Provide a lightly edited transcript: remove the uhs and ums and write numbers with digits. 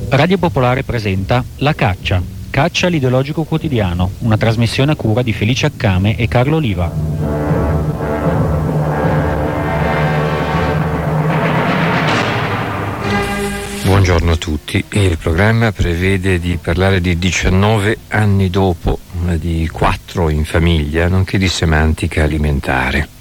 Radio Popolare presenta La Caccia, Caccia l'ideologico quotidiano, una trasmissione a cura di Felice Accame e Carlo Oliva. Buongiorno a tutti. Il programma prevede di parlare di 19 anni dopo, di 4 in famiglia, nonché di semantica alimentare.